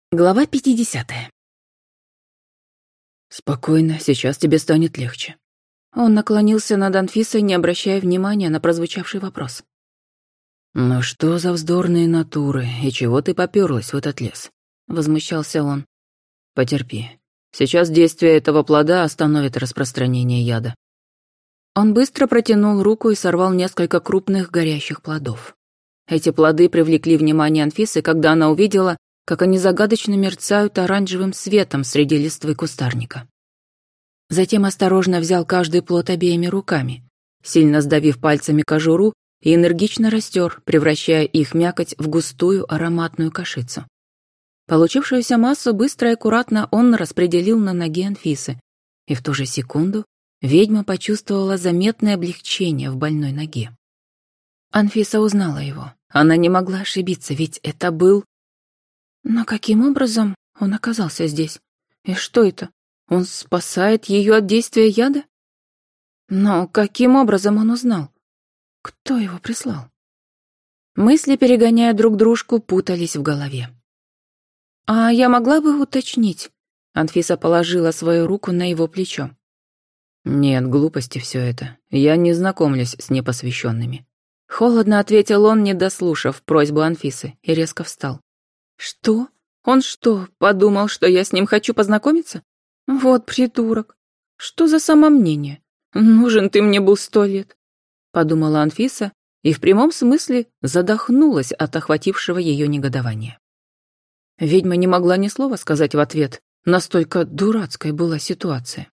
Глава 50. «Спокойно, сейчас тебе станет легче». Он наклонился над Анфисой, не обращая внимания на прозвучавший вопрос. «Ну что за вздорные натуры, и чего ты попёрлась в этот лес?» — возмущался он. «Потерпи. Сейчас действие этого плода остановит распространение яда». Он быстро протянул руку и сорвал несколько крупных горящих плодов. Эти плоды привлекли внимание Анфисы, когда она увидела, как они загадочно мерцают оранжевым светом среди листвы кустарника. Затем осторожно взял каждый плод обеими руками, сильно сдавив пальцами кожуру и энергично растер, превращая их мякоть в густую ароматную кашицу. Получившуюся массу быстро и аккуратно он распределил на ноге Анфисы, и в ту же секунду ведьма почувствовала заметное облегчение в больной ноге. Анфиса узнала его. Она не могла ошибиться, ведь это был... Но каким образом он оказался здесь? И что это? Он спасает ее от действия яда? Но каким образом он узнал? Кто его прислал? Мысли, перегоняя друг дружку, путались в голове. «А я могла бы уточнить?» Анфиса положила свою руку на его плечо. «Нет, глупости все это. Я не знакомлюсь с непосвященными». Холодно ответил он, не дослушав просьбу Анфисы, и резко встал. «Что? Он что, подумал, что я с ним хочу познакомиться? Вот придурок. Что за самомнение? Нужен ты мне был 100 лет», — подумала Анфиса и в прямом смысле задохнулась от охватившего ее негодования. Ведьма не могла ни слова сказать в ответ, настолько дурацкой была ситуация.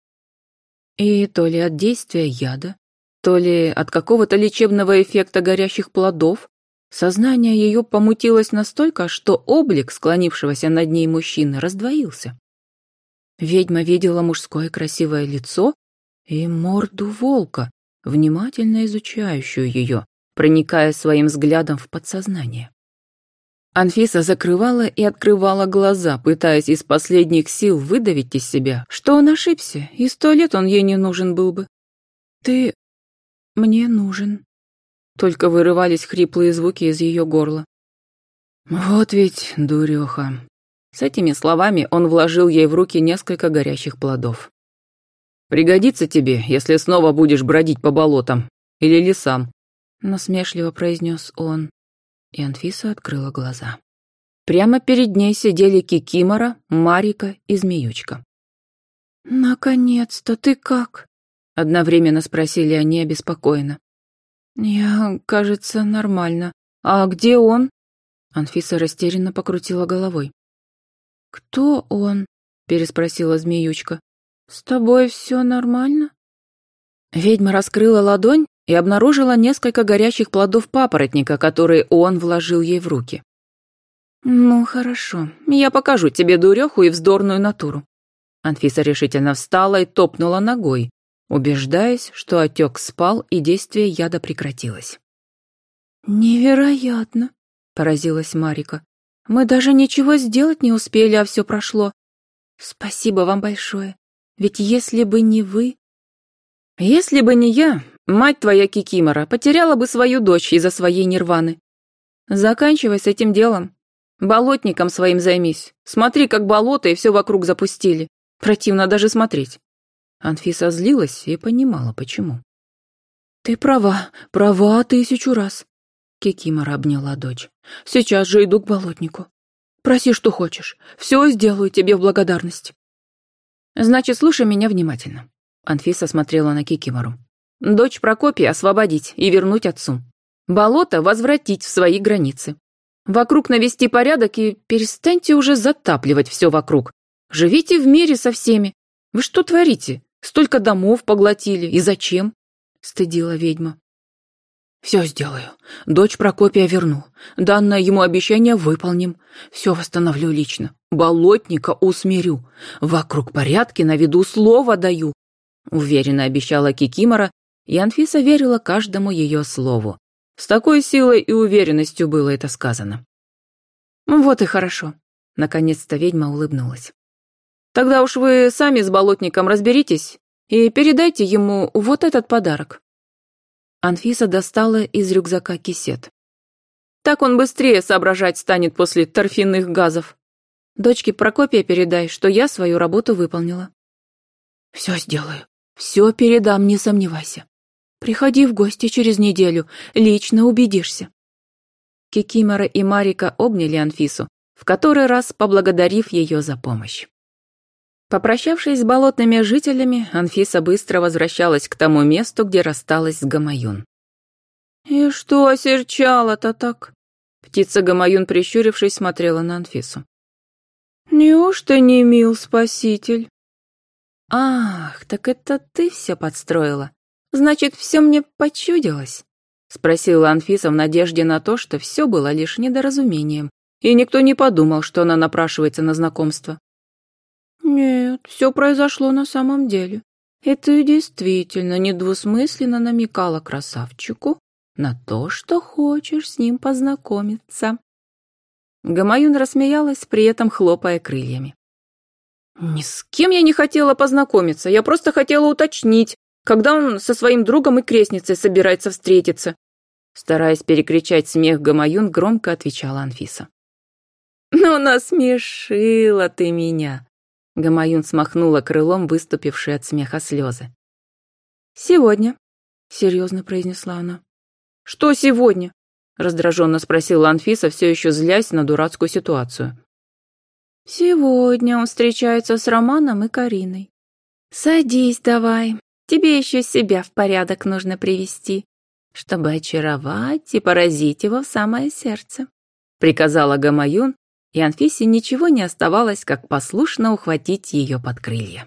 И то ли от действия яда, то ли от какого-то лечебного эффекта горящих плодов, сознание ее помутилось настолько, что облик склонившегося над ней мужчины раздвоился. Ведьма видела мужское красивое лицо и морду волка, внимательно изучающую ее, проникая своим взглядом в подсознание. Анфиса закрывала и открывала глаза, пытаясь из последних сил выдавить из себя, что он ошибся, и 100 лет он ей не нужен был бы. «Ты мне нужен», — только вырывались хриплые звуки из ее горла. «Вот ведь дуреха». С этими словами он вложил ей в руки несколько горящих плодов. «Пригодится тебе, если снова будешь бродить по болотам или лесам», — насмешливо произнес он, и Анфиса открыла глаза. Прямо перед ней сидели Кикимора, Марика и Змеючка. «Наконец-то ты как?» — одновременно спросили они обеспокоенно. «Я, кажется, нормально. А где он?» Анфиса растерянно покрутила головой. «Кто он?» — переспросила Змеючка. «С тобой все нормально?» Ведьма раскрыла ладонь и обнаружила несколько горящих плодов папоротника, которые он вложил ей в руки. «Ну, хорошо, я покажу тебе дуреху и вздорную натуру». Анфиса решительно встала и топнула ногой, убеждаясь, что отек спал и действие яда прекратилось. «Невероятно!» — поразилась Марика. «Мы даже ничего сделать не успели, а все прошло. Спасибо вам большое, ведь если бы не вы...» «Если бы не я, мать твоя Кикимора потеряла бы свою дочь из-за своей нирваны. Заканчивай с этим делом. Болотником своим займись. Смотри, как болото и все вокруг запустили. Противно даже смотреть». Анфиса злилась и понимала, почему. «Ты права, права 1000 раз». Кикимора обняла дочь. «Сейчас же иду к болотнику. Проси, что хочешь. Все сделаю тебе в благодарность». «Значит, слушай меня внимательно». Анфиса смотрела на Кикимору. «Дочь Прокопия освободить и вернуть отцу. Болото возвратить в свои границы. Вокруг навести порядок и перестаньте уже затапливать все вокруг. Живите в мире со всеми. Вы что творите? Столько домов поглотили. И зачем?» — стыдила ведьма. «Все сделаю. Дочь Прокопия верну. Данное ему обещание выполним. Все восстановлю лично. Болотника усмирю. Вокруг порядки наведу, слово даю», — уверенно обещала Кикимора, и Анфиса верила каждому ее слову. С такой силой и уверенностью было это сказано. «Вот и хорошо», — наконец-то ведьма улыбнулась. «Тогда уж вы сами с болотником разберитесь и передайте ему вот этот подарок». Анфиса достала из рюкзака кисет. «Так он быстрее соображать станет после торфяных газов». Дочке Прокопия передай, что я свою работу выполнила». «Все сделаю, все передам, не сомневайся. Приходи в гости через неделю, лично убедишься». Кикимора и Марика обняли Анфису, в который раз поблагодарив ее за помощь. Попрощавшись с болотными жителями, Анфиса быстро возвращалась к тому месту, где рассталась с Гамаюн. «И что осерчала-то так?» Птица Гамаюн, прищурившись, смотрела на Анфису. «Неужто не мил спаситель?» «Ах, так это ты все подстроила? Значит, все мне почудилось?» Спросила Анфиса в надежде на то, что все было лишь недоразумением, и никто не подумал, что она напрашивается на знакомство. «Нет, все произошло на самом деле. И ты действительно недвусмысленно намекала красавчику на то, что хочешь с ним познакомиться». Гамаюн рассмеялась, при этом хлопая крыльями. «Ни с кем я не хотела познакомиться, я просто хотела уточнить, когда он со своим другом и крестницей собирается встретиться». Стараясь перекричать смех Гамаюн, громко отвечала Анфиса. «Ну, насмешила ты меня!» Гамаюн смахнула крылом выступившие от смеха слезы. «Сегодня», — серьезно произнесла она. «Что сегодня?» — раздраженно спросила Анфиса, все еще злясь на дурацкую ситуацию. «Сегодня он встречается с Романом и Кариной. Садись давай, тебе еще себя в порядок нужно привести, чтобы очаровать и поразить его в самое сердце», — приказала Гамаюн, и Анфисе ничего не оставалось, как послушно ухватить ее под крылья.